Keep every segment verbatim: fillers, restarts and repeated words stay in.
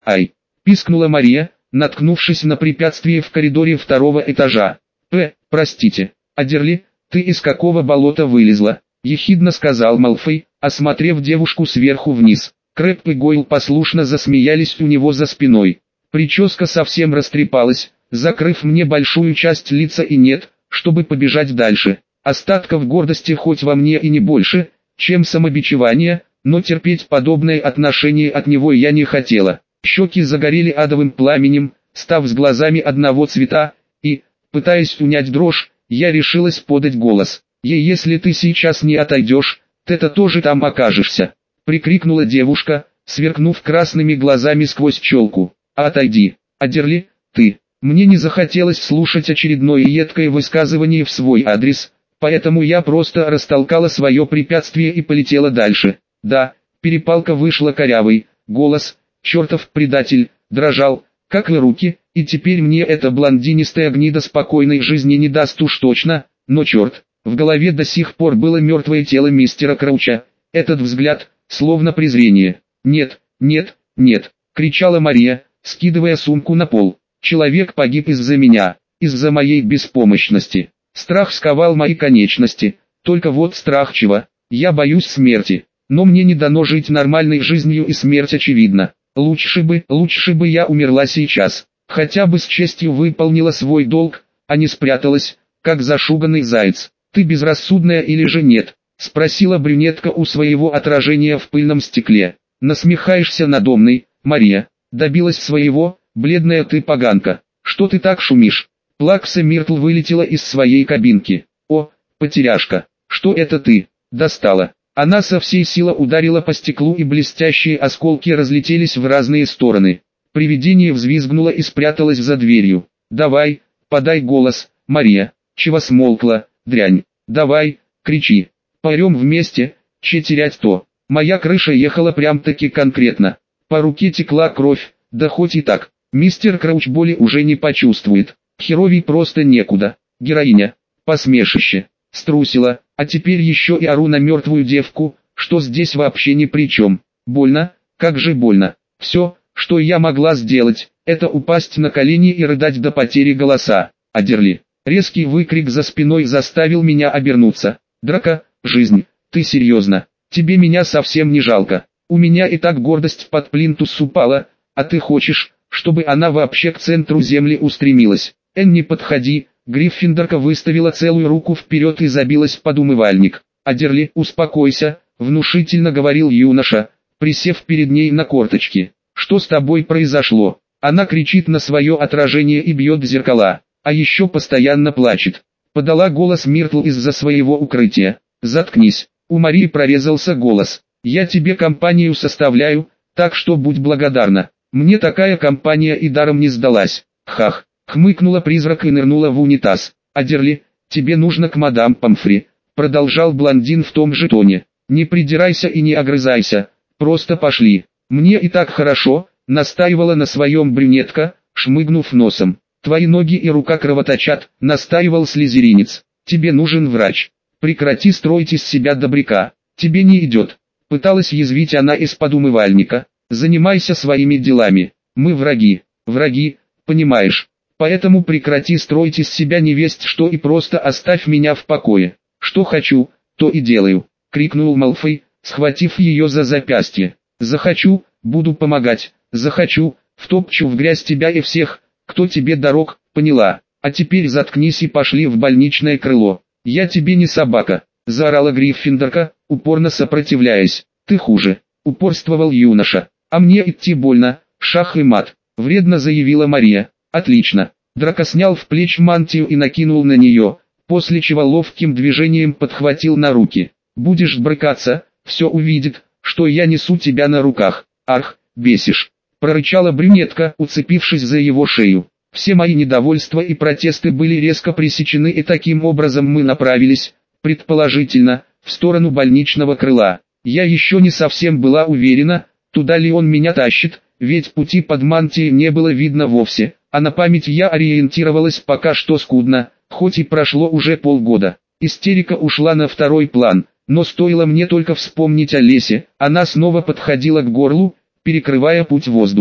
Ай! Пискнула Мария, наткнувшись на препятствие в коридоре второго этажа. «П, простите, Адерли, ты из какого болота вылезла?» — ехидно сказал Малфой, осмотрев девушку сверху вниз. Крэб и Гойл послушно засмеялись у него за спиной. Прическа совсем растрепалась, закрыв мне большую часть лица, и нет, чтобы побежать дальше. Остатков гордости хоть во мне и не больше, чем самобичевание, но терпеть подобное отношение от него я не хотела. Щеки загорели адовым пламенем, став с глазами одного цвета, и, пытаясь унять дрожь, я решилась подать голос. «Ей, если ты сейчас не отойдешь, ты-то тоже там окажешься!» — прикрикнула девушка, сверкнув красными глазами сквозь челку. «Отойди, Адерли, ты!» Мне не захотелось слушать очередное едкое высказывание в свой адрес, поэтому я просто растолкала свое препятствие и полетела дальше. Да, перепалка вышла корявой, голос, чертов предатель, дрожал, как и руки, и теперь мне эта блондинистая гнида спокойной жизни не даст уж точно, но черт, в голове до сих пор было мертвое тело мистера Крауча, этот взгляд, словно презрение. «Нет, нет, нет!» — кричала Мария, скидывая сумку на пол. «Человек погиб из-за меня, из-за моей беспомощности. Страх сковал мои конечности, только вот страх чего? Я боюсь смерти, но мне не дано жить нормальной жизнью, и смерть очевидна. Лучше бы, лучше бы я умерла сейчас, хотя бы с честью выполнила свой долг, а не спряталась, как зашуганный заяц. Ты безрассудная или же нет?» — спросила брюнетка у своего отражения в пыльном стекле. «Насмехаешься надо мной, Мария?» «Добилась своего, бледная ты поганка. Что ты так шумишь?» Плакса Миртл вылетела из своей кабинки. «О, потеряшка, что это ты? Достала!» Она со всей силы ударила по стеклу, и блестящие осколки разлетелись в разные стороны. Привидение взвизгнуло и спряталось за дверью. «Давай, подай голос, Мария. Чего смолкла, дрянь? Давай, кричи. Поорем вместе, че терять-то?» Моя крыша ехала прям-таки конкретно. По руке текла кровь, да хоть и так. Мистер Крауч боли уже не почувствует. Херовей просто некуда. Героиня. Посмешище. Струсила, а теперь еще и ору на мертвую девку, что здесь вообще ни при чем. Больно, как же больно. Все, что я могла сделать, это упасть на колени и рыдать до потери голоса. Адерли. Резкий выкрик за спиной заставил меня обернуться. «Драка, жизнь, ты серьезно? Тебе меня совсем не жалко? У меня и так гордость под плинтус упала, а ты хочешь, чтобы она вообще к центру земли устремилась?» «Эн, не подходи!» Гриффиндорка выставила целую руку вперед и забилась под умывальник. «Адерли, успокойся», — внушительно говорил юноша, присев перед ней на корточки. «Что с тобой произошло?» Она кричит на свое отражение и бьет в зеркала, а еще постоянно плачет. Подала голос Миртл из-за своего укрытия. «Заткнись!» У Марии прорезался голос. «Я тебе компанию составляю, так что будь благодарна. Мне такая компания и даром не сдалась». «Хах!» — хмыкнула призрак и нырнула в унитаз. «Адерли, тебе нужно к мадам Помфри», — продолжал блондин в том же тоне. «Не придирайся и не огрызайся, просто пошли. Мне и так хорошо», — настаивала на своем брюнетка, шмыгнув носом. «Твои ноги и рука кровоточат», — настаивал слизеринец. «Тебе нужен врач. Прекрати строить из себя добряка. Тебе не идет». Пыталась язвить она из-под умывальника. «Занимайся своими делами. Мы враги, враги, понимаешь? Поэтому прекрати строить из себя невесть что и просто оставь меня в покое. Что хочу, то и делаю», — крикнул Малфой, схватив ее за запястье. «Захочу, буду помогать, захочу, втопчу в грязь тебя и всех, кто тебе дорог, поняла? А теперь заткнись и пошли в больничное крыло. Я тебе не собака», — заорала Гриффиндорка, упорно сопротивляясь. «Ты хуже», — упорствовал юноша. «А мне идти больно, шах и мат», — вредно заявила Мария. «Отлично». Драко снял в плеч мантию и накинул на нее, после чего ловким движением подхватил на руки. «Будешь брыкаться, все увидит, что я несу тебя на руках. Арх, бесишь», — прорычала брюнетка, уцепившись за его шею. Все мои недовольства и протесты были резко пресечены, и таким образом мы направились, предположительно, в сторону больничного крыла. Я еще не совсем была уверена, туда ли он меня тащит, ведь пути под мантией не было видно вовсе, а на память я ориентировалась пока что скудно, хоть и прошло уже полгода. Истерика ушла на второй план, но стоило мне только вспомнить о лесе, она снова подходила к горлу, перекрывая путь воздуху.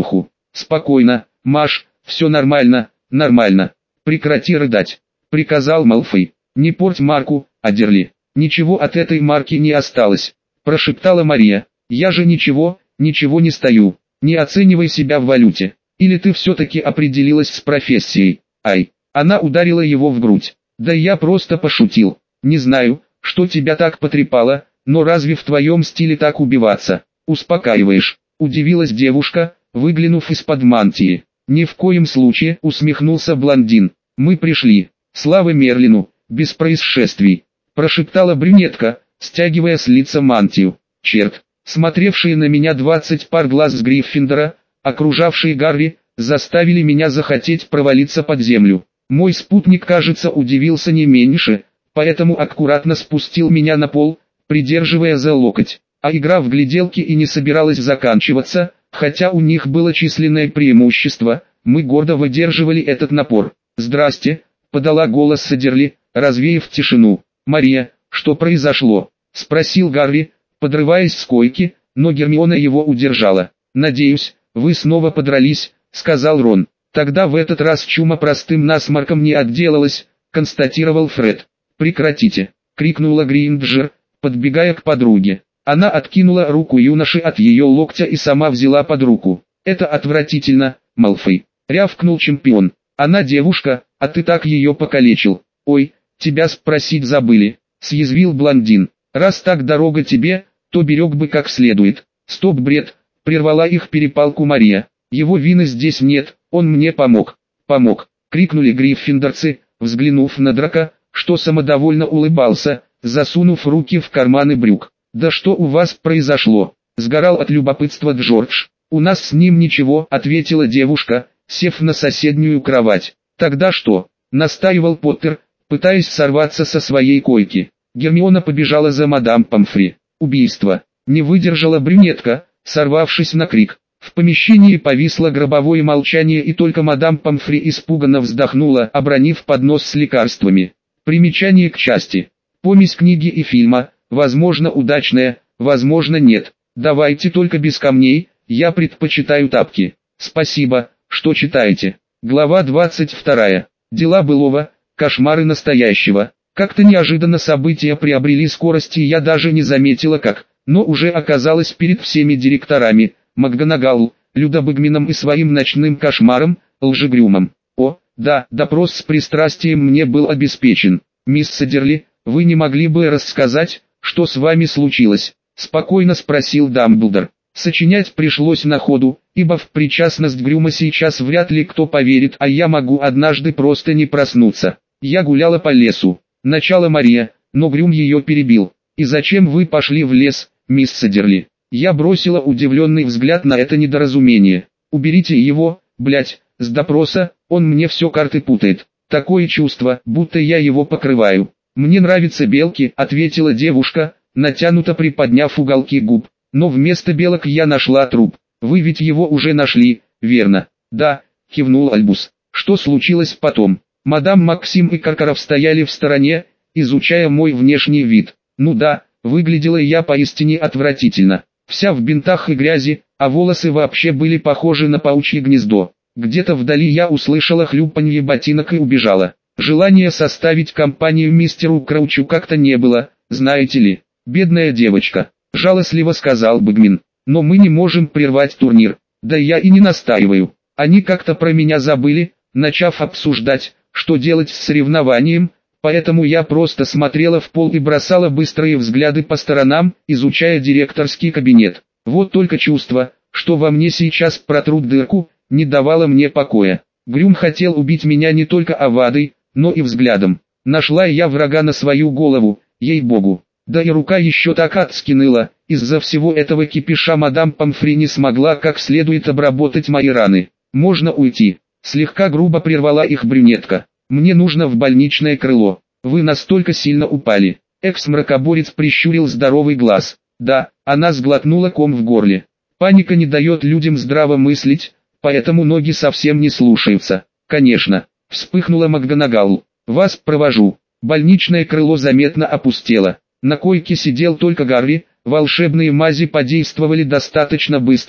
Спокойно, Маш, все нормально, нормально. Прекрати рыдать, приказал Малфой. Не порть марку, Адерли. Ничего от этой марки не осталось, прошептала Мария. Я же ничего, ничего не стою. Не оценивай себя в валюте. Или ты все-таки определилась с профессией? Ай, она ударила его в грудь. Да я просто пошутил. Не знаю, что тебя так потрепало, но разве в твоем стиле так убиваться? Успокаиваешь, удивилась девушка, выглянув из-под мантии. Ни в коем случае, усмехнулся блондин. Мы пришли. Слава Мерлину, без происшествий, прошептала брюнетка, стягивая с лица мантию. Черт, смотревшие на меня двадцать пар глаз с Гриффиндора, окружавшие Гарри, заставили меня захотеть провалиться под землю. Мой спутник, кажется, удивился не меньше, поэтому аккуратно спустил меня на пол, придерживая за локоть. А игра в гляделки и не собиралась заканчиваться, хотя у них было численное преимущество, мы гордо выдерживали этот напор. «Здрасте», — подала голос Садерли, развеяв тишину. «Мария, что произошло?» — спросил Гарри, подрываясь с койки, но Гермиона его удержала. «Надеюсь, вы снова подрались», — сказал Рон. «Тогда в этот раз чума простым насморком не отделалась», — констатировал Фред. «Прекратите», — крикнула Гринджер, подбегая к подруге. Она откинула руку юноши от ее локтя и сама взяла под руку. «Это отвратительно, Малфой», — рявкнул чемпион. «Она девушка, а ты так ее покалечил». «Ой, тебя спросить забыли», — съязвил блондин. «Раз так дорога тебе, то берег бы как следует». «Стоп, бред», — прервала их перепалку Мария. «Его вины здесь нет, он мне помог». «Помог», — крикнули гриффиндорцы, взглянув на Драка, что самодовольно улыбался, засунув руки в карманы брюк. «Да что у вас произошло?» — сгорал от любопытства Джордж. «У нас с ним ничего», — ответила девушка, сев на соседнюю кровать. «Тогда что?» — настаивал Поттер, пытаясь сорваться со своей койки. Гермиона побежала за мадам Помфри. «Убийство!» — не выдержала брюнетка, сорвавшись на крик. В помещении повисло гробовое молчание, и только мадам Помфри испуганно вздохнула, обронив поднос с лекарствами. Примечание к части. Помесь книги и фильма, возможно удачная, возможно нет. Давайте только без камней, я предпочитаю тапки. Спасибо, что читаете. Глава двадцать вторая. Дела былого, кошмары настоящего. Как-то неожиданно события приобрели скорость, и я даже не заметила как, но уже оказалась перед всеми директорами, МакГонагал, Людо Багмином и своим ночным кошмаром, Лжегрюмом. О, да, допрос с пристрастием мне был обеспечен. «Мисс Садерли, вы не могли бы рассказать, что с вами случилось?» — спокойно спросил Дамблдор. Сочинять пришлось на ходу, ибо в причастность Грюма сейчас вряд ли кто поверит, а я могу однажды просто не проснуться. Я гуляла по лесу. Начала Мария, но Грюм ее перебил. «И зачем вы пошли в лес, мисс Садерли?» Я бросила удивленный взгляд на это недоразумение. «Уберите его, блять, с допроса, он мне все карты путает. Такое чувство, будто я его покрываю». «Мне нравятся белки», — ответила девушка, натянуто приподняв уголки губ. «Но вместо белок я нашла труп. Вы ведь его уже нашли, верно?» «Да», — кивнул Альбус. «Что случилось потом?» Мадам Максим и Каркаров стояли в стороне, изучая мой внешний вид. Ну да, выглядела я поистине отвратительно. Вся в бинтах и грязи, а волосы вообще были похожи на паучье гнездо. Где-то вдали я услышала хлюпанье ботинок и убежала. Желания составить компанию мистеру Краучу как-то не было, знаете ли. «Бедная девочка», — жалостливо сказал Багмин. «Но мы не можем прервать турнир. Да я и не настаиваю. Они как-то про меня забыли, начав обсуждать, что делать с соревнованием, поэтому я просто смотрела в пол и бросала быстрые взгляды по сторонам, изучая директорский кабинет. Вот только чувство, что во мне сейчас протрут дырку, не давало мне покоя. Грюм хотел убить меня не только авадой, но и взглядом. Нашла я врага на свою голову, ей-богу. Да и рука еще так адски ныла, из-за всего этого кипиша мадам Помфри не смогла как следует обработать мои раны. «Можно уйти», — слегка грубо прервала их брюнетка. «Мне нужно в больничное крыло. Вы настолько сильно упали». Экс-мракоборец прищурил здоровый глаз. Да, она сглотнула ком в горле. Паника не дает людям здраво мыслить, поэтому ноги совсем не слушаются. «Конечно», — вспыхнула МакГонагал. «Вас провожу». Больничное крыло заметно опустело. На койке сидел только Гарри, волшебные мази подействовали достаточно быстро,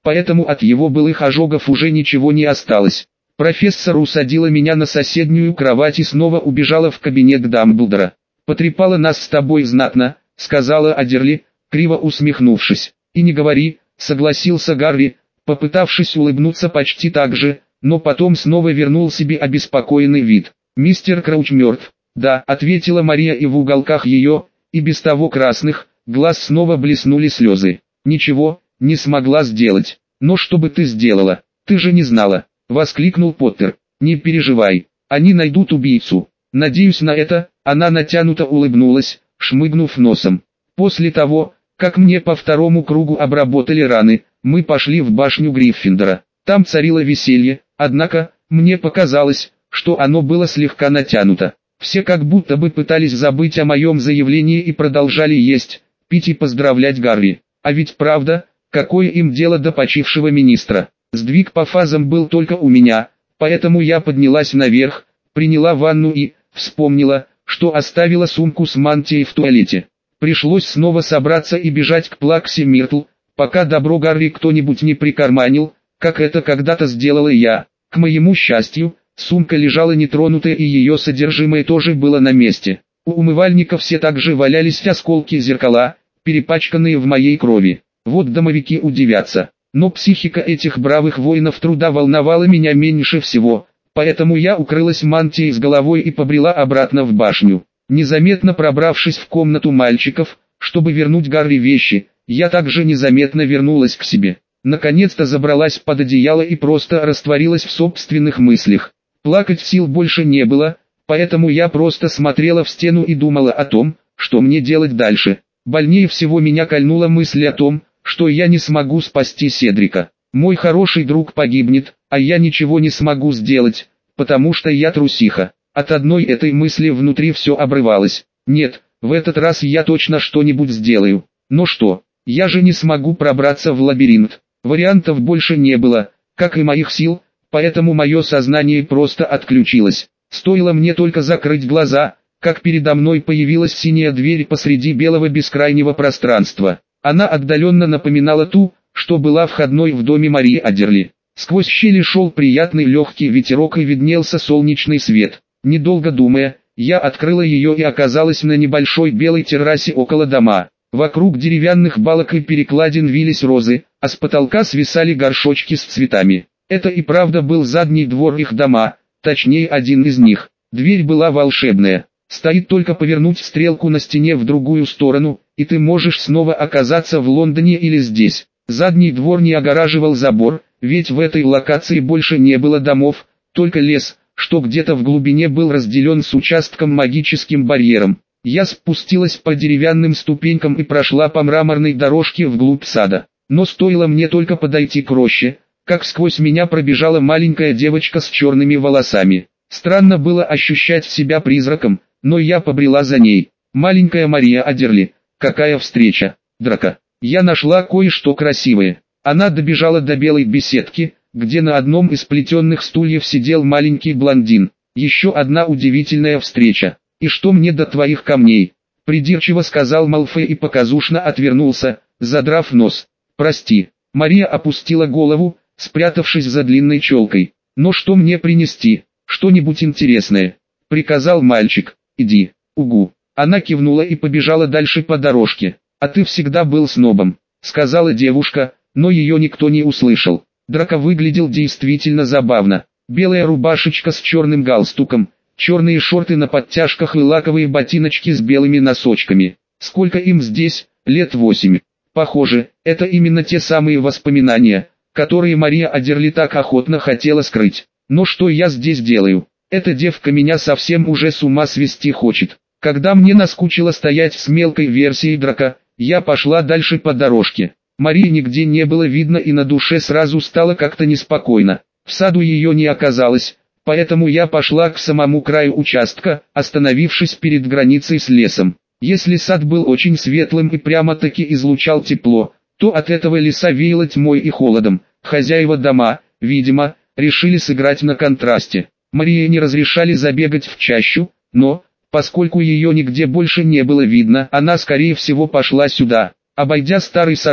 поэтому от его былых ожогов уже ничего не осталось. Профессор усадила меня на соседнюю кровать и снова убежала в кабинет Дамблдора. «Потрепала нас с тобой знатно», — сказала Аддерли, криво усмехнувшись. «И не говори», — согласился Гарри, попытавшись улыбнуться почти так же, но потом снова вернул себе обеспокоенный вид. «Мистер Крауч мертв». «Да», — ответила Мария, и в уголках ее, и без того красных, глаз снова блеснули слезы. «Ничего не смогла сделать. Но что бы ты сделала? Ты же не знала», — воскликнул Поттер. «Не переживай, они найдут убийцу. Надеюсь на это», — она натянуто улыбнулась, шмыгнув носом. «После того, как мне по второму кругу обработали раны, мы пошли в башню Гриффиндора. Там царило веселье, однако, мне показалось, что оно было слегка натянуто. Все как будто бы пытались забыть о моем заявлении и продолжали есть, пить и поздравлять Гарри. А ведь правда, какое им дело до почившего министра? Сдвиг по фазам был только у меня, поэтому я поднялась наверх, приняла ванну и вспомнила, что оставила сумку с мантией в туалете. Пришлось снова собраться и бежать к Плаксе Миртл, пока добро Гарри кто-нибудь не прикарманил, как это когда-то сделала я. К моему счастью, сумка лежала нетронутая и ее содержимое тоже было на месте. У умывальника все также валялись осколки зеркала, перепачканные в моей крови. Вот домовики удивятся. Но психика этих бравых воинов труда волновала меня меньше всего, поэтому я укрылась мантией с головой и побрела обратно в башню. Незаметно пробравшись в комнату мальчиков, чтобы вернуть Гарри вещи, я также незаметно вернулась к себе. Наконец-то забралась под одеяло и просто растворилась в собственных мыслях. Плакать сил больше не было, поэтому я просто смотрела в стену и думала о том, что мне делать дальше. Больнее всего меня кольнула мысль о том, что я не смогу спасти Седрика. Мой хороший друг погибнет, а я ничего не смогу сделать, потому что я трусиха. От одной этой мысли внутри все обрывалось. Нет, в этот раз я точно что-нибудь сделаю. Но что? Я же не смогу пробраться в лабиринт. Вариантов больше не было, как и моих сил, поэтому мое сознание просто отключилось. Стоило мне только закрыть глаза, как передо мной появилась синяя дверь посреди белого бескрайнего пространства. Она отдаленно напоминала ту, что была входной в доме Марии Аддерли. Сквозь щели шел приятный легкий ветерок и виднелся солнечный свет. Недолго думая, я открыла ее и оказалась на небольшой белой террасе около дома. Вокруг деревянных балок и перекладин вились розы, а с потолка свисали горшочки с цветами. Это и правда был задний двор их дома, точнее один из них. Дверь была волшебная. Стоит только повернуть стрелку на стене в другую сторону, и ты можешь снова оказаться в Лондоне или здесь. Задний двор не огораживал забор, ведь в этой локации больше не было домов, только лес, что где-то в глубине был разделен с участком магическим барьером. Я спустилась по деревянным ступенькам и прошла по мраморной дорожке вглубь сада. Но стоило мне только подойти к роще, как сквозь меня пробежала маленькая девочка с черными волосами. Странно было ощущать себя призраком, но я побрела за ней. Маленькая Мария Аддерли, какая встреча, Драко. Я нашла кое-что красивое. Она добежала до белой беседки, где на одном из плетенных стульев сидел маленький блондин. Еще одна удивительная встреча. «И что мне до твоих камней?» — придирчиво сказал Малфой и показушно отвернулся, задрав нос. «Прости». Мария опустила голову, спрятавшись за длинной челкой. «Но что мне принести? Что-нибудь интересное?» — приказал мальчик. «Иди, угу». Она кивнула и побежала дальше по дорожке. «А ты всегда был снобом», — сказала девушка, но ее никто не услышал. Драко выглядел действительно забавно. Белая рубашечка с черным галстуком, черные шорты на подтяжках и лаковые ботиночки с белыми носочками. Сколько им здесь? Лет восемь. Похоже, это именно те самые воспоминания, которые Мария Аддерли так охотно хотела скрыть. Но что я здесь делаю? Эта девка меня совсем уже с ума свести хочет. Когда мне наскучило стоять с мелкой версией Драко, я пошла дальше по дорожке. Марии нигде не было видно и на душе сразу стало как-то неспокойно. В саду ее не оказалось, поэтому я пошла к самому краю участка, остановившись перед границей с лесом. Если сад был очень светлым и прямо-таки излучал тепло, то от этого леса веяло тьмой и холодом. Хозяева дома, видимо, решили сыграть на контрасте. Марии не разрешали забегать в чащу, но, поскольку ее нигде больше не было видно, она скорее всего пошла сюда. Обойдя старый сарай,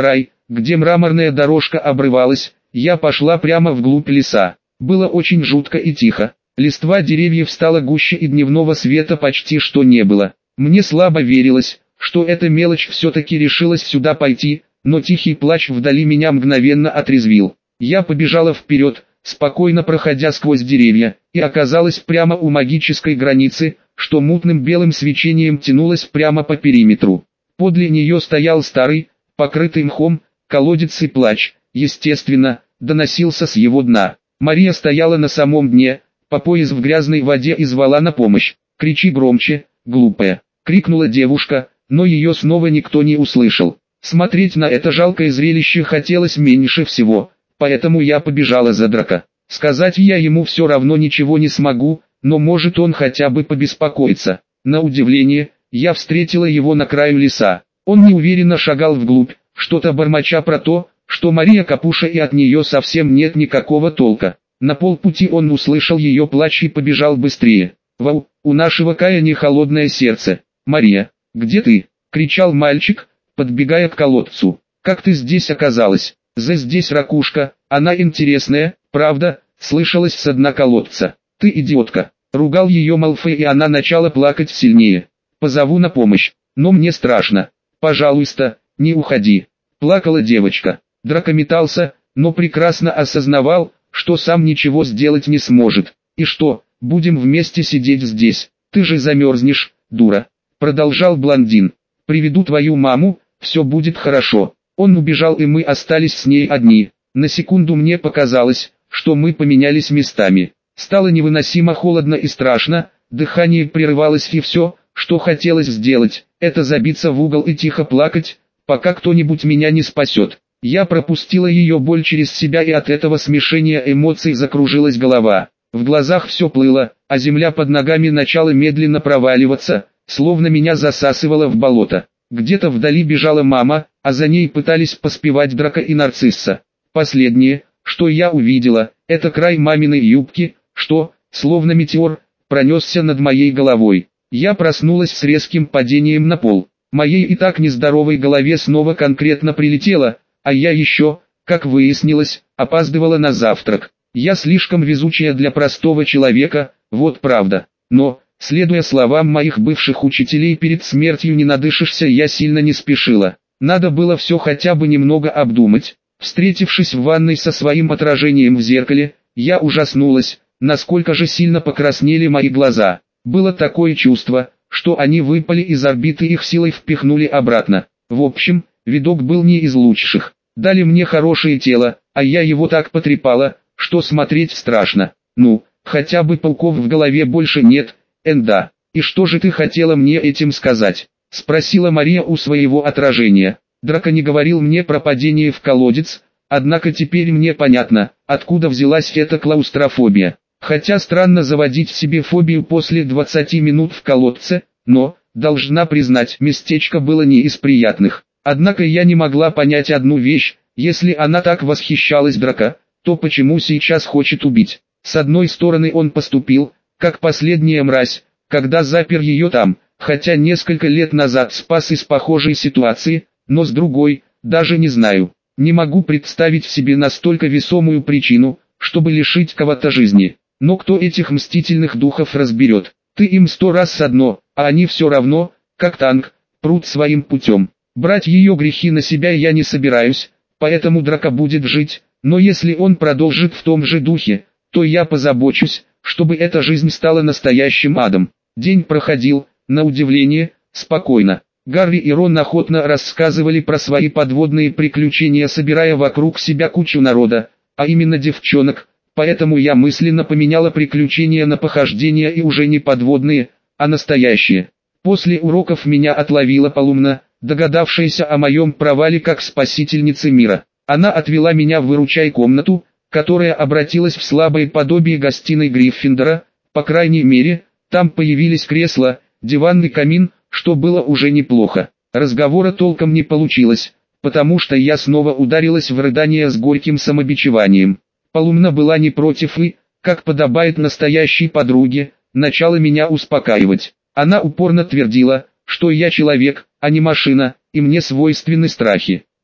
где мраморная дорожка обрывалась, я пошла прямо вглубь леса. Было очень жутко и тихо. Листва деревьев стала гуще и дневного света почти что не было. Мне слабо верилось, что эта мелочь все-таки решилась сюда пойти, но тихий плач вдали меня мгновенно отрезвил. Я побежала вперед, спокойно проходя сквозь деревья, и оказалась прямо у магической границы, что мутным белым свечением тянулось прямо по периметру. Подле нее стоял старый, покрытый мхом, колодец, и плач, естественно, доносился с его дна. Мария стояла на самом дне, по пояс в грязной воде, и звала на помощь. «Кричи громче, глупая!» — крикнула девушка, но ее снова никто не услышал. Смотреть на это жалкое зрелище хотелось меньше всего, поэтому я побежала за Драко. Сказать я ему все равно ничего не смогу, но может он хотя бы побеспокоится. На удивление, я встретила его на краю леса. Он неуверенно шагал вглубь, что-то бормоча про то, что Мария Капуша и от нее совсем нет никакого толка. На полпути он услышал ее плач и побежал быстрее. «Вау, у нашего Кая не холодное сердце. Мария, где ты?» — кричал мальчик, подбегая к колодцу. «Как ты здесь оказалась?» «За здесь ракушка, она интересная, правда?» — слышалось с дна колодца. «Ты идиотка!» — ругал ее Малфой, и она начала плакать сильнее. «Позову на помощь, но мне страшно. Пожалуйста, не уходи!» — плакала девочка. Драко метался, но прекрасно осознавал, что сам ничего сделать не сможет. «И что, будем вместе сидеть здесь? Ты же замерзнешь, дура!» — продолжал блондин. «Приведу твою маму, все будет хорошо». Он убежал, и мы остались с ней одни. На секунду мне показалось, что мы поменялись местами. Стало невыносимо холодно и страшно, дыхание прерывалось, и все, что хотелось сделать, это забиться в угол и тихо плакать, пока кто-нибудь меня не спасет. Я пропустила ее боль через себя, и от этого смешения эмоций закружилась голова. В глазах все плыло, а земля под ногами начала медленно проваливаться, словно меня засасывало в болото. Где-то вдали бежала мама, а за ней пытались поспевать Драко и Нарцисса. Последнее, что я увидела, это край маминой юбки, что, словно метеор, пронесся над моей головой. Я проснулась с резким падением на пол. Моей и так нездоровой голове снова конкретно прилетело, а я еще, как выяснилось, опаздывала на завтрак. Я слишком везучая для простого человека, вот правда. Но, следуя словам моих бывших учителей, перед смертью не надышишься, я сильно не спешила. Надо было все хотя бы немного обдумать. Встретившись в ванной со своим отражением в зеркале, я ужаснулась, насколько же сильно покраснели мои глаза. Было такое чувство, что они выпали из орбиты, их силой впихнули обратно. В общем, видок был не из лучших. Дали мне хорошее тело, а я его так потрепала, что смотреть страшно. Ну, хотя бы пауков в голове больше нет, энда. «И что же ты хотела мне этим сказать?» — спросила Мария у своего отражения. Драко не говорил мне про падение в колодец, однако теперь мне понятно, откуда взялась эта клаустрофобия. Хотя странно заводить себе фобию после двадцати минут в колодце, но, должна признать, местечко было не из приятных. Однако я не могла понять одну вещь: если она так восхищалась Драко, то почему сейчас хочет убить? С одной стороны, он поступил, как последняя мразь, когда запер ее там, хотя несколько лет назад спас из похожей ситуации, но с другой, даже не знаю, не могу представить себе настолько весомую причину, чтобы лишить кого-то жизни. Но кто этих мстительных духов разберет? Ты им сто раз одно, а они все равно, как танк, прут своим путем. Брать ее грехи на себя я не собираюсь, поэтому Драко будет жить, но если он продолжит в том же духе, то я позабочусь, чтобы эта жизнь стала настоящим адом. День проходил, на удивление, спокойно. Гарри и Рон охотно рассказывали про свои подводные приключения, собирая вокруг себя кучу народа, а именно девчонок, поэтому я мысленно поменяла приключения на похождения, и уже не подводные, а настоящие. После уроков меня отловила Полумна, догадавшаяся о моем провале как спасительницы мира. Она отвела меня в выручай-комнату, которая обратилась в слабое подобие гостиной Гриффиндора. По крайней мере, там появились кресла, диванный камин, что было уже неплохо. Разговора толком не получилось, потому что я снова ударилась в рыдание с горьким самобичеванием. Полумна была не против и, как подобает настоящей подруге, начала меня успокаивать. Она упорно твердила, что я человек, а не машина, и мне свойственны страхи.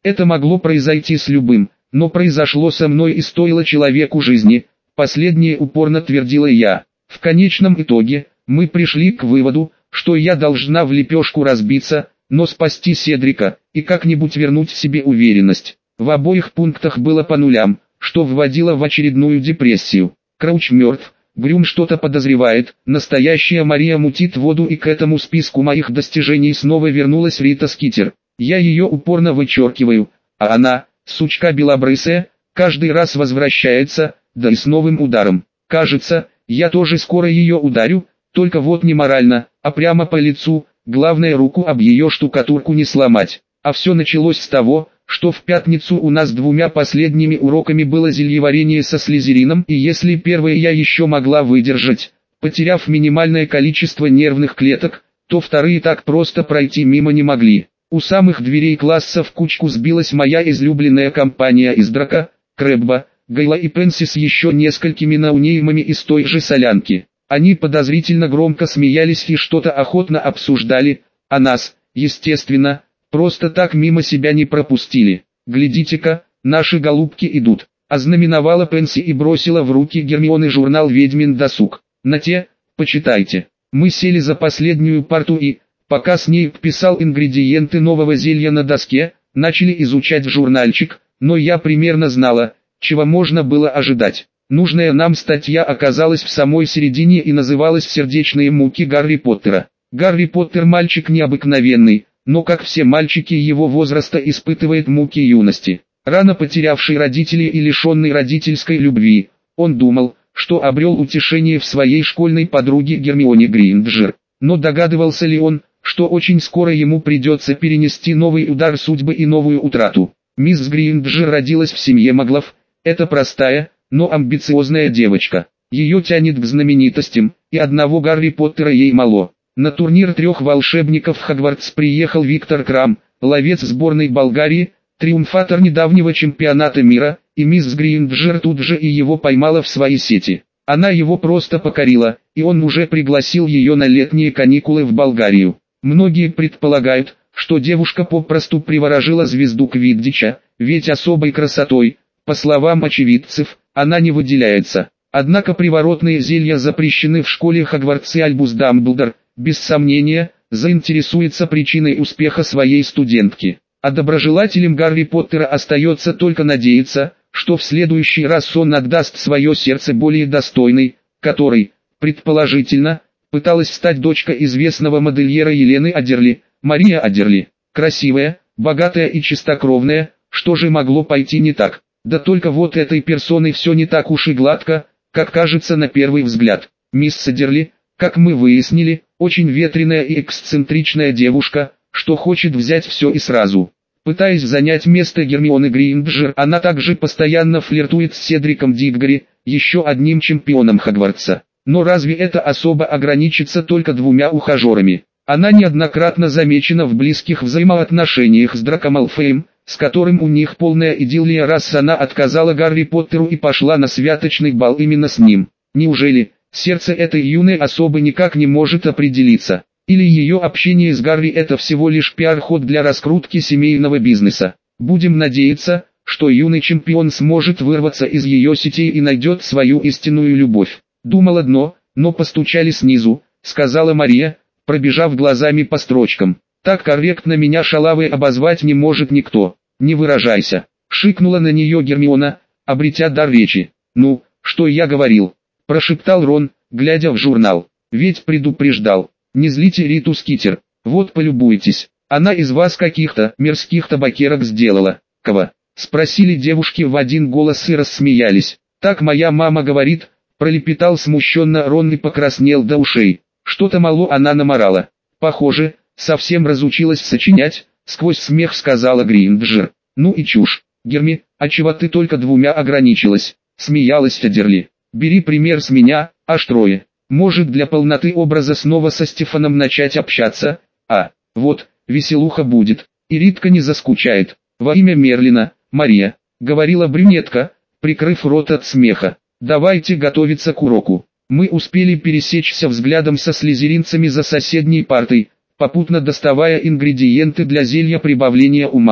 Это могло произойти с любым, но произошло со мной и стоило человеку жизни, последнее упорно твердила я. В конечном итоге, мы пришли к выводу, что я должна в лепешку разбиться, но спасти Седрика, и как-нибудь вернуть себе уверенность. В обоих пунктах было по нулям, что вводило в очередную депрессию. Крауч мертв, Грюм что-то подозревает, настоящая Мария мутит воду, и к этому списку моих достижений снова вернулась Рита Скитер. Я ее упорно вычеркиваю, а она, сучка белобрысая, каждый раз возвращается, да и с новым ударом. Кажется, я тоже скоро ее ударю, только вот не морально, а прямо по лицу, главное руку об ее штукатурку не сломать. А все началось с того, что в пятницу у нас двумя последними уроками было зельеварение со слизерином, и если первое я еще могла выдержать, потеряв минимальное количество нервных клеток, то вторые так просто пройти мимо не могли. У самых дверей класса в кучку сбилась моя излюбленная компания из Драка, Крэбба, Гайла и Пенси с еще несколькими наунеймами из той же солянки. Они подозрительно громко смеялись и что-то охотно обсуждали, а нас, естественно, просто так мимо себя не пропустили. «Глядите-ка, наши голубки идут», — ознаменовала Пенси и бросила в руки Гермионы журнал «Ведьмин досуг». «На те, почитайте». Мы сели за последнюю парту и, пока Снейп писал ингредиенты нового зелья на доске, начали изучать журнальчик, но я примерно знала, чего можно было ожидать. Нужная нам статья оказалась в самой середине и называлась «Сердечные муки Гарри Поттера». Гарри Поттер мальчик необыкновенный, но как все мальчики его возраста испытывает муки юности. Рано потерявший родителей и лишенный родительской любви, он думал, что обрел утешение в своей школьной подруге Гермионе Грейнджер. Но догадывался ли он, что очень скоро ему придется перенести новый удар судьбы и новую утрату? Мисс Грейнджер родилась в семье маглов. Это простая, но амбициозная девочка. Ее тянет к знаменитостям, и одного Гарри Поттера ей мало. На турнир трех волшебников Хогвартс приехал Виктор Крам, ловец сборной Болгарии, триумфатор недавнего чемпионата мира, и мисс Грейнджер тут же и его поймала в свои сети. Она его просто покорила, и он уже пригласил ее на летние каникулы в Болгарию. Многие предполагают, что девушка попросту приворожила звезду Квиддича, ведь особой красотой, по словам очевидцев, она не выделяется. Однако приворотные зелья запрещены в школе Хогвартс, и Альбус Дамблдор, без сомнения, заинтересуется причиной успеха своей студентки. А доброжелателям Гарри Поттера остается только надеяться, что в следующий раз он отдаст свое сердце более достойной, которой, предположительно, пыталась стать дочка известного модельера Елены Адерли, Мария Адерли. Красивая, богатая и чистокровная, что же могло пойти не так? Да только вот этой персоной все не так уж и гладко, как кажется на первый взгляд. Мисс Адерли, как мы выяснили, очень ветреная и эксцентричная девушка, что хочет взять все и сразу. Пытаясь занять место Гермионы Грейнджер, она также постоянно флиртует с Седриком Диггори, еще одним чемпионом Хогвартса. Но разве это особо ограничится только двумя ухажерами? Она неоднократно замечена в близких взаимоотношениях с Драко Малфоем, с которым у них полная идиллия, раз она отказала Гарри Поттеру и пошла на святочный бал именно с ним. Неужели сердце этой юной особы никак не может определиться? Или ее общение с Гарри это всего лишь пиар-ход для раскрутки семейного бизнеса? Будем надеяться, что юный чемпион сможет вырваться из ее сетей и найдет свою истинную любовь. Думала дно, но постучали снизу, сказала Мария, пробежав глазами по строчкам. Так корректно меня шалавой обозвать не может никто. Не выражайся. Шикнула на нее Гермиона, обретя дар речи. Ну, что я говорил? Прошептал Рон, глядя в журнал. Ведь предупреждал. Не злите Риту Скитер. Вот полюбуйтесь. Она из вас каких-то мерзких табакерок сделала. Кого? Спросили девушки в один голос и рассмеялись. Так моя мама говорит, пролепетал смущенно Рон и покраснел до ушей. Что-то мало она наморала. Похоже, совсем разучилась сочинять, сквозь смех сказала Грейнджер. Ну и чушь. Герми, а чего ты только двумя ограничилась? Смеялась Адерли. Бери пример с меня, аж трое. Может, для полноты образа снова со Стефаном начать общаться? А, вот, веселуха будет. И Ритка не заскучает. Во имя Мерлина, Мария, говорила брюнетка, прикрыв рот от смеха. Давайте готовиться к уроку. Мы успели пересечься взглядом со слизеринцами за соседней партой, попутно доставая ингредиенты для зелья прибавления ума.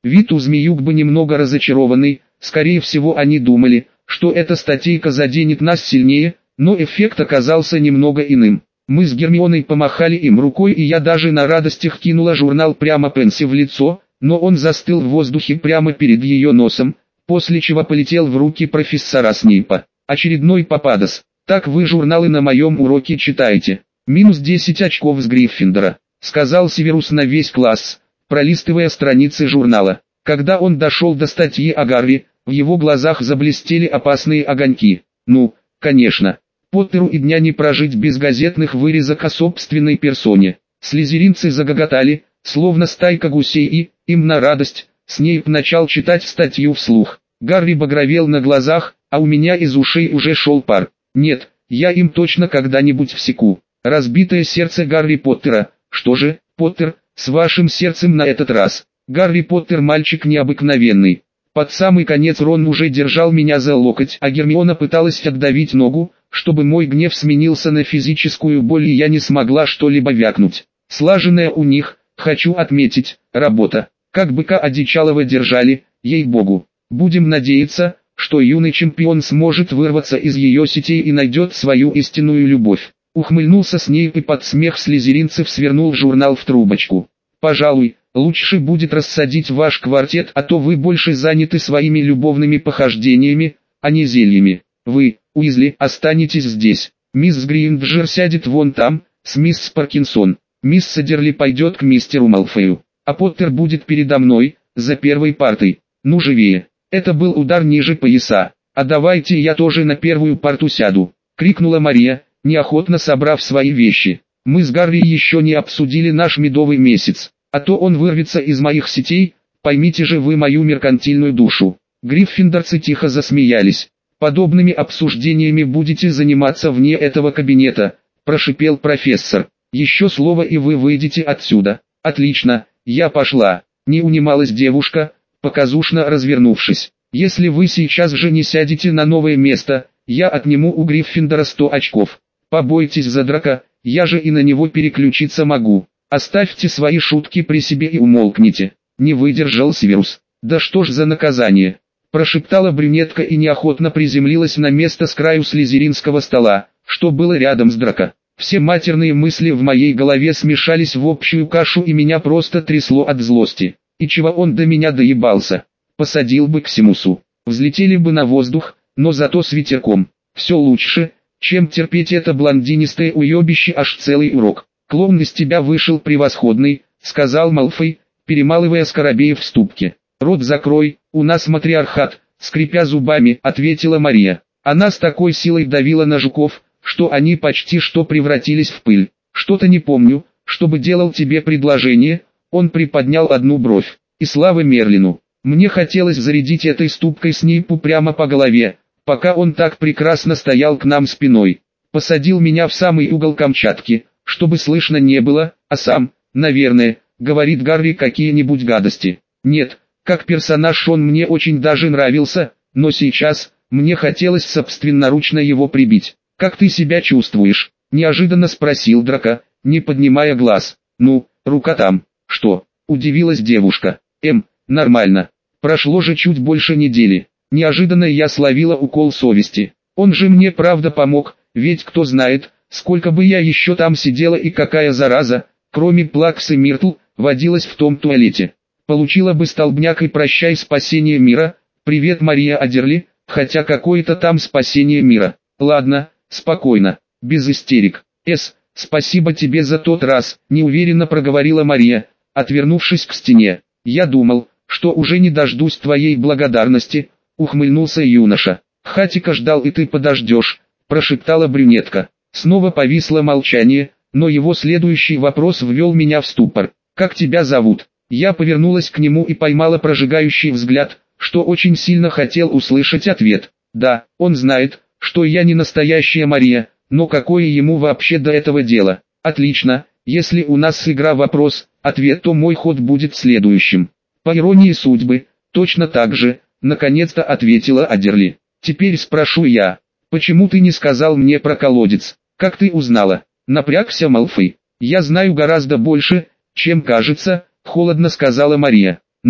Вид у змеюк бы немного разочарованный, скорее всего они думали, что эта статейка заденет нас сильнее, но эффект оказался немного иным. Мы с Гермионой помахали им рукой, и я даже на радостях кинула журнал прямо Пенси в лицо, но он застыл в воздухе прямо перед ее носом, после чего полетел в руки профессора Снейпа. Очередной попадос. Так вы журналы на моем уроке читаете. Минус десять очков с Гриффиндора, сказал Северус на весь класс, пролистывая страницы журнала. Когда он дошел до статьи о Гарри, в его глазах заблестели опасные огоньки. Ну, конечно, Поттеру и дня не прожить без газетных вырезок о собственной персоне. Слизеринцы загоготали, словно стайка гусей, и, им на радость, Снейп начал читать статью вслух. Гарри багровел на глазах, а у меня из ушей уже шел пар. Нет, я им точно когда-нибудь всеку. Разбитое сердце Гарри Поттера. Что же, Поттер, с вашим сердцем на этот раз? Гарри Поттер мальчик необыкновенный. Под самый конец Рон уже держал меня за локоть, а Гермиона пыталась отдавить ногу, чтобы мой гнев сменился на физическую боль, и я не смогла что-либо вякнуть. Слаженная у них, хочу отметить, работа. Как быка одичалого держали, ей-богу. Будем надеяться, что юный чемпион сможет вырваться из ее сетей и найдет свою истинную любовь. Ухмыльнулся Снейп и под смех слизеринцев свернул журнал в трубочку. Пожалуй, лучше будет рассадить ваш квартет, а то вы больше заняты своими любовными похождениями, а не зельями. Вы, Уизли, останетесь здесь. Мисс Гринджер сядет вон там, с мисс Паркинсон. Мисс Садерли пойдет к мистеру Малфою, а Поттер будет передо мной, за первой партой. Ну живее. Это был удар ниже пояса. А давайте я тоже на первую парту сяду, крикнула Мария, неохотно собрав свои вещи. Мы с Гарри еще не обсудили наш медовый месяц, а то он вырвется из моих сетей, поймите же вы мою меркантильную душу. Гриффиндорцы тихо засмеялись. Подобными обсуждениями будете заниматься вне этого кабинета, прошипел профессор. Еще слово и вы выйдете отсюда. Отлично, я пошла. Не унималась девушка, показушно развернувшись. Если вы сейчас же не сядете на новое место, я отниму у Гриффиндора сто очков. Побойтесь за Драка, я же и на него переключиться могу. Оставьте свои шутки при себе и умолкните. Не выдержал Северус. Да что ж за наказание? Прошептала брюнетка и неохотно приземлилась на место с краю слизеринского стола, что было рядом с Драко. Все матерные мысли в моей голове смешались в общую кашу, и меня просто трясло от злости. И чего он до меня доебался? Посадил бы к Симусу. Взлетели бы на воздух, но зато с ветерком. Все лучше, чем терпеть это блондинистое уебище аж целый урок. Клоун из тебя вышел превосходный, сказал Малфой, перемалывая скоробеев в ступке. Рот закрой, у нас матриархат, скрипя зубами, ответила Мария. Она с такой силой давила на жуков, что они почти что превратились в пыль. Что-то не помню, чтобы делал тебе предложение. Он приподнял одну бровь. И слава Мерлину. Мне хотелось зарядить этой ступкой Снейпу прямо по голове, пока он так прекрасно стоял к нам спиной. Посадил меня в самый угол Камчатки, чтобы слышно не было, а сам, наверное, говорит Гарри какие-нибудь гадости. Нет, как персонаж он мне очень даже нравился, но сейчас, мне хотелось собственноручно его прибить. «Как ты себя чувствуешь?» – неожиданно спросил Драко, не поднимая глаз. «Ну, рука там». «Что?» – удивилась девушка. «Эм, нормально. Прошло же чуть больше недели. Неожиданно я словила укол совести. Он же мне правда помог, ведь кто знает, сколько бы я еще там сидела и какая зараза, кроме Плаксы Миртл, водилась в том туалете. Получила бы столбняк и прощай спасение мира. Привет, Мария Адерли, хотя какое-то там спасение мира. Ладно, спокойно, без истерик. С, спасибо тебе за тот раз, неуверенно проговорила Мария, отвернувшись к стене. Я думал, что уже не дождусь твоей благодарности, ухмыльнулся юноша. Хатика ждал и ты подождешь, прошептала брюнетка. Снова повисло молчание, но его следующий вопрос ввел меня в ступор. Как тебя зовут? Я повернулась к нему и поймала прожигающий взгляд, что очень сильно хотел услышать ответ. Да, он знает, что я не настоящая Мария, но какое ему вообще до этого дело? Отлично, если у нас игра вопрос-ответ, то мой ход будет следующим. По иронии судьбы, точно так же, наконец-то ответила Адерли. Теперь спрошу я, почему ты не сказал мне про колодец? Как ты узнала? Напрягся Малфой. Я знаю гораздо больше, чем кажется, холодно сказала Мария. Ну,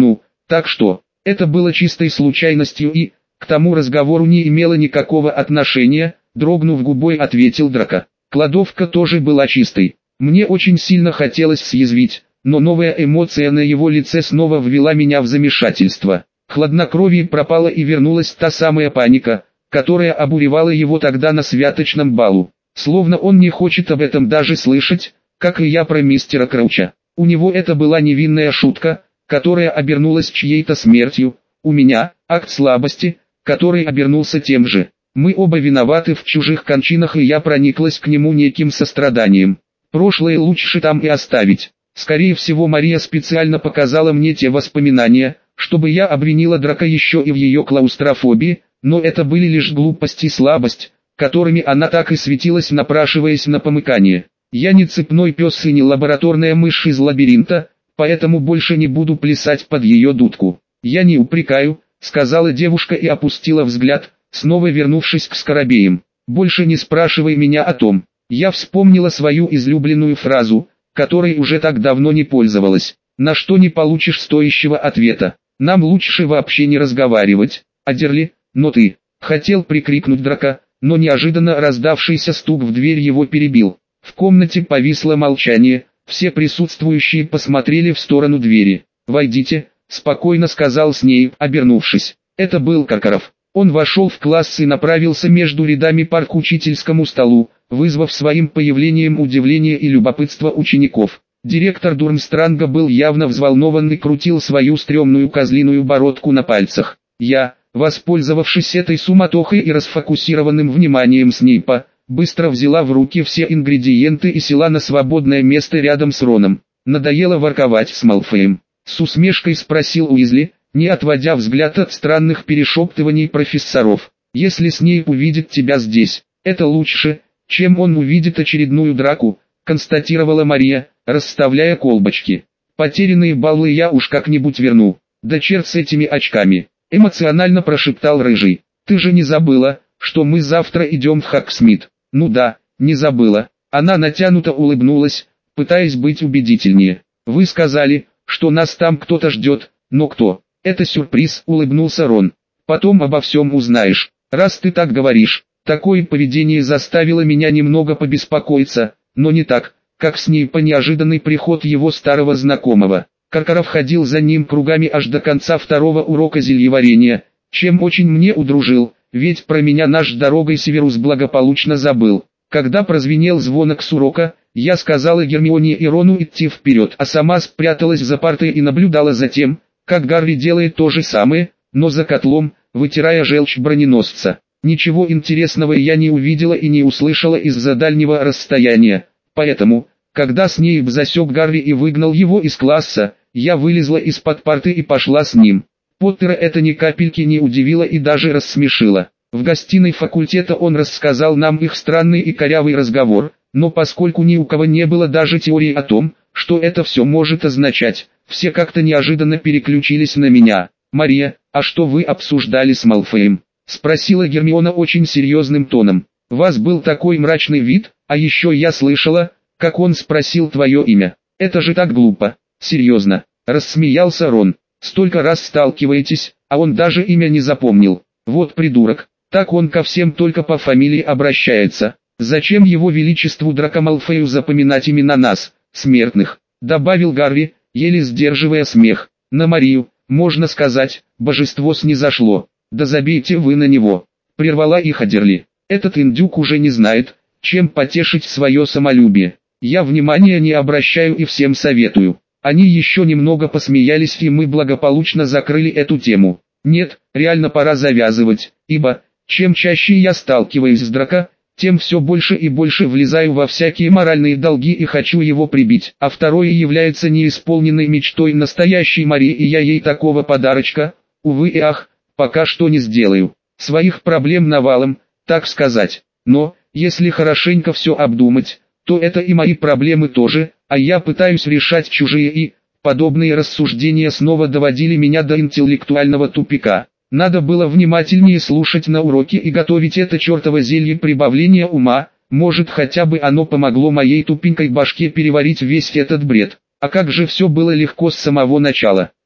Так что, это было чистой случайностью и, к тому разговору не имело никакого отношения, дрогнув губой ответил Драко. Кладовка тоже была чистой. Мне очень сильно хотелось съязвить, но новая эмоция на его лице снова ввела меня в замешательство. Хладнокровие пропало и вернулась та самая паника, которая обуревала его тогда на святочном балу. Словно он не хочет об этом даже слышать, как и я про мистера Крауча. У него это была невинная шутка, которая обернулась чьей-то смертью, у меня – акт слабости, который обернулся тем же. Мы оба виноваты в чужих кончинах, и я прониклась к нему неким состраданием. Прошлое лучше там и оставить. Скорее всего, Мария специально показала мне те воспоминания, чтобы я обвинила Драко еще и в ее клаустрофобии, но это были лишь глупость и слабость, которыми она так и светилась, напрашиваясь на помыкание. Я не цепной пес и не лабораторная мышь из лабиринта, поэтому больше не буду плясать под ее дудку. Я не упрекаю, сказала девушка и опустила взгляд, снова вернувшись к скоробеям. Больше не спрашивай меня о том. Я вспомнила свою излюбленную фразу, которой уже так давно не пользовалась. На что не получишь стоящего ответа. Нам лучше вообще не разговаривать, Адерли, но ты... Хотел прикрикнуть Драко, но неожиданно раздавшийся стук в дверь его перебил. В комнате повисло молчание, все присутствующие посмотрели в сторону двери. «Войдите», — спокойно сказал Снейп, обернувшись. Это был Каркаров. Он вошел в класс и направился между рядами пар к учительскому столу, вызвав своим появлением удивление и любопытство учеников. Директор Дурмстранга был явно взволнован и крутил свою стрёмную козлиную бородку на пальцах. Я, воспользовавшись этой суматохой и расфокусированным вниманием Снейпа, быстро взяла в руки все ингредиенты и села на свободное место рядом с Роном. Надоело ворковать с Малфоем. С усмешкой спросил Уизли, не отводя взгляд от странных перешептываний профессоров. «Если Снейп увидит тебя здесь, это лучше, чем он увидит очередную драку», констатировала Мария, расставляя колбочки. «Потерянные баллы я уж как-нибудь верну. Да черт с этими очками», эмоционально прошептал Рыжий. «Ты же не забыла, что мы завтра идем в Хаксмит?» «Ну да, не забыла». Она натянуто улыбнулась, пытаясь быть убедительнее. «Вы сказали, что нас там кто-то ждет, но кто?» «Это сюрприз», улыбнулся Рон. «Потом обо всем узнаешь. Раз ты так говоришь». Такое поведение заставило меня немного побеспокоиться, но не так, как с ней по неожиданный приход его старого знакомого. Каркаров ходил за ним кругами аж до конца второго урока зельеварения, чем очень мне удружил, ведь про меня наш дорогой Северус благополучно забыл. Когда прозвенел звонок с урока, я сказала Гермионе и Рону идти вперед, а сама спряталась за партой и наблюдала за тем, как Гарри делает то же самое, но за котлом, вытирая желчь броненосца. Ничего интересного я не увидела и не услышала из-за дальнего расстояния, поэтому, когда Снейп засек Гарри и выгнал его из класса, я вылезла из-под парты и пошла с ним. Поттера это ни капельки не удивило и даже рассмешило. В гостиной факультета он рассказал нам их странный и корявый разговор, но поскольку ни у кого не было даже теории о том, что это все может означать, все как-то неожиданно переключились на меня. «Мария, а что вы обсуждали с Малфоем?» — спросила Гермиона очень серьезным тоном. «У вас был такой мрачный вид, а еще я слышала, как он спросил твое имя. Это же так глупо». «Серьезно?» — рассмеялся Рон. «Столько раз сталкиваетесь, а он даже имя не запомнил. Вот придурок, так он ко всем только по фамилии обращается. Зачем его величеству Драко Малфою запоминать имена нас, смертных?» — добавил Гарри, еле сдерживая смех. На Марию, можно сказать, божество снизошло. «Да забейте вы на него», — прервала их Адерли. «Этот индюк уже не знает, чем потешить свое самолюбие. Я внимания не обращаю и всем советую». Они еще немного посмеялись, и мы благополучно закрыли эту тему. Нет, реально пора завязывать, ибо, чем чаще я сталкиваюсь с Драко, тем все больше и больше влезаю во всякие моральные долги и хочу его прибить. А второе является неисполненной мечтой настоящей Марии, и я ей такого подарочка, увы и ах, пока что не сделаю. Своих проблем навалом, так сказать. Но, если хорошенько все обдумать, то это и мои проблемы тоже, а я пытаюсь решать чужие, и подобные рассуждения снова доводили меня до интеллектуального тупика. Надо было внимательнее слушать на уроке и готовить это чертово зелье прибавления ума, может хотя бы оно помогло моей тупенькой башке переварить весь этот бред. А как же все было легко с самого начала.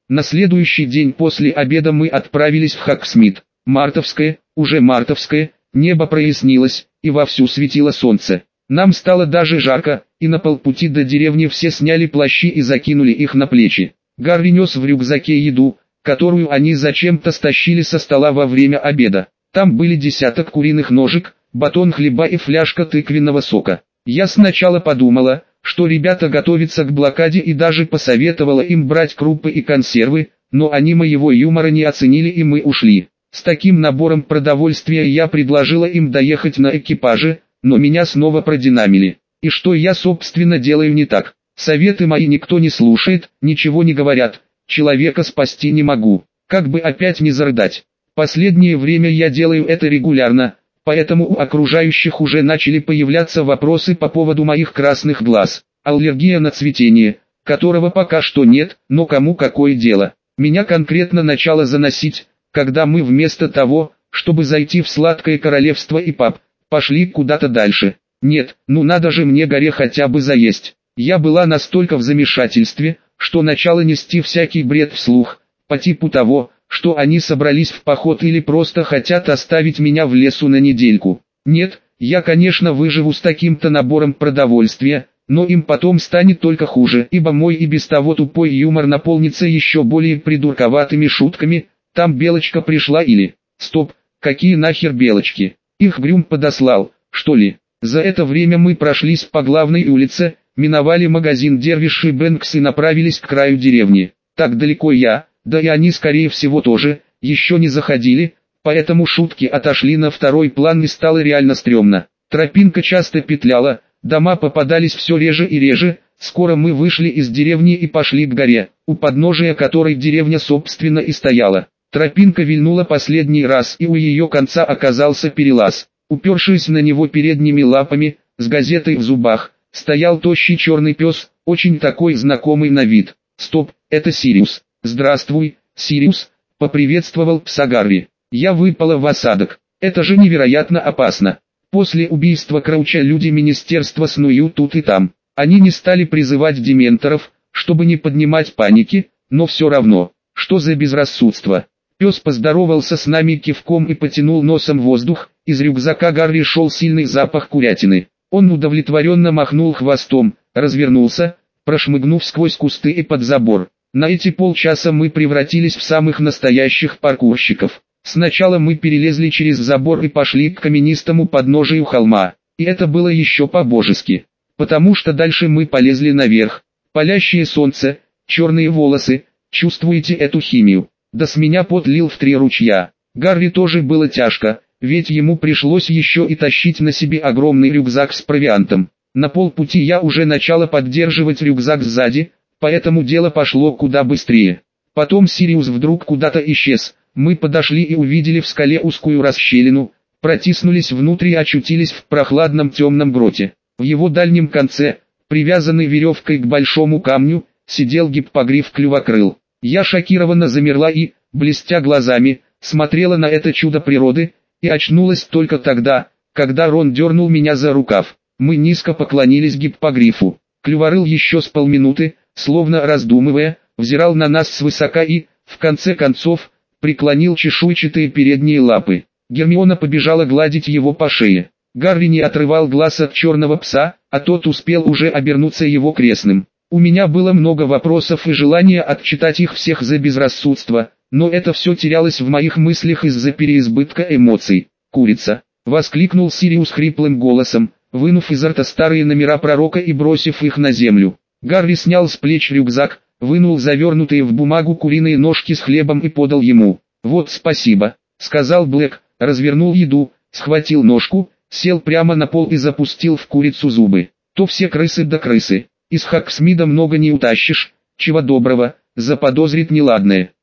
На следующий день после обеда мы отправились в Хаксмит. Мартовское, уже мартовское, небо прояснилось, и вовсю светило солнце. Нам стало даже жарко, и на полпути до деревни все сняли плащи и закинули их на плечи. Гарри нес в рюкзаке еду, которую они зачем-то стащили со стола во время обеда. Там были десяток куриных ножек, батон хлеба и фляжка тыквенного сока. Я сначала подумала, что ребята готовятся к блокаде, и даже посоветовала им брать крупы и консервы, но они моего юмора не оценили, и мы ушли. С таким набором продовольствия я предложила им доехать на экипаже, но меня снова продинамили. И что я собственно делаю не так? Советы мои никто не слушает, ничего не говорят, человека спасти не могу. Как бы опять не зарыдать. Последнее время я делаю это регулярно, поэтому у окружающих уже начали появляться вопросы по поводу моих красных глаз. Аллергия на цветение, которого пока что нет, но кому какое дело. Меня конкретно начало заносить, когда мы вместо того, чтобы зайти в сладкое королевство и паб, пошли куда-то дальше. Нет, ну надо же мне горе хотя бы заесть. Я была настолько в замешательстве, что начала нести всякий бред вслух, по типу того, что они собрались в поход или просто хотят оставить меня в лесу на недельку. Нет, я конечно выживу с таким-то набором продовольствия, но им потом станет только хуже, ибо мой и без того тупой юмор наполнится еще более придурковатыми шутками. Там Белочка пришла или... Стоп, какие нахер Белочки? Их Грюм подослал, что ли? За это время мы прошлись по главной улице, миновали магазин Дервиш и Бэнкс и направились к краю деревни. Так далеко я, да и они скорее всего тоже, еще не заходили, поэтому шутки отошли на второй план и стало реально стрёмно. Тропинка часто петляла, дома попадались все реже и реже. Скоро мы вышли из деревни и пошли к горе, у подножия которой деревня собственно и стояла. Тропинка вильнула последний раз, и у ее конца оказался перелаз. Упершись на него передними лапами, с газетой в зубах, стоял тощий черный пес, очень такой знакомый на вид. Стоп, это Сириус. Здравствуй, Сириус, поприветствовал пса Гарри. Я выпала в осадок. Это же невероятно опасно. После убийства Крауча люди министерства снуют тут и там. Они не стали призывать дементоров, чтобы не поднимать паники, но все равно, что за безрассудство. Пес поздоровался с нами кивком и потянул носом воздух, из рюкзака Гарри шел сильный запах курятины. Он удовлетворенно махнул хвостом, развернулся, прошмыгнув сквозь кусты и под забор. На эти полчаса мы превратились в самых настоящих паркурщиков. Сначала мы перелезли через забор и пошли к каменистому подножию холма, и это было еще по-божески, потому что дальше мы полезли наверх. Палящее солнце, черные волосы, чувствуете эту химию? Да с меня пот лил в три ручья. Гарри тоже было тяжко, ведь ему пришлось еще и тащить на себе огромный рюкзак с провиантом. На полпути я уже начала поддерживать рюкзак сзади, поэтому дело пошло куда быстрее. Потом Сириус вдруг куда-то исчез, мы подошли и увидели в скале узкую расщелину, протиснулись внутрь и очутились в прохладном темном гроте. В его дальнем конце, привязанный веревкой к большому камню, сидел гиппогриф-клювокрыл. Я шокированно замерла и, блестя глазами, смотрела на это чудо природы, и очнулась только тогда, когда Рон дернул меня за рукав. Мы низко поклонились гиппогрифу. Клюворыл еще с полминуты, словно раздумывая, взирал на нас свысока и, в конце концов, преклонил чешуйчатые передние лапы. Гермиона побежала гладить его по шее. Гарри не отрывал глаз от черного пса, а тот успел уже обернуться его крестным. У меня было много вопросов и желания отчитать их всех за безрассудство, но это все терялось в моих мыслях из-за переизбытка эмоций. «Курица!» — воскликнул Сириус хриплым голосом, вынув изо рта старые номера пророка и бросив их на землю. Гарри снял с плеч рюкзак, вынул завернутые в бумагу куриные ножки с хлебом и подал ему. «Вот спасибо», — сказал Блэк, развернул еду, схватил ножку, сел прямо на пол и запустил в курицу зубы. «То все крысы да крысы. Из Хаксмида много не утащишь, чего доброго, заподозрит неладное».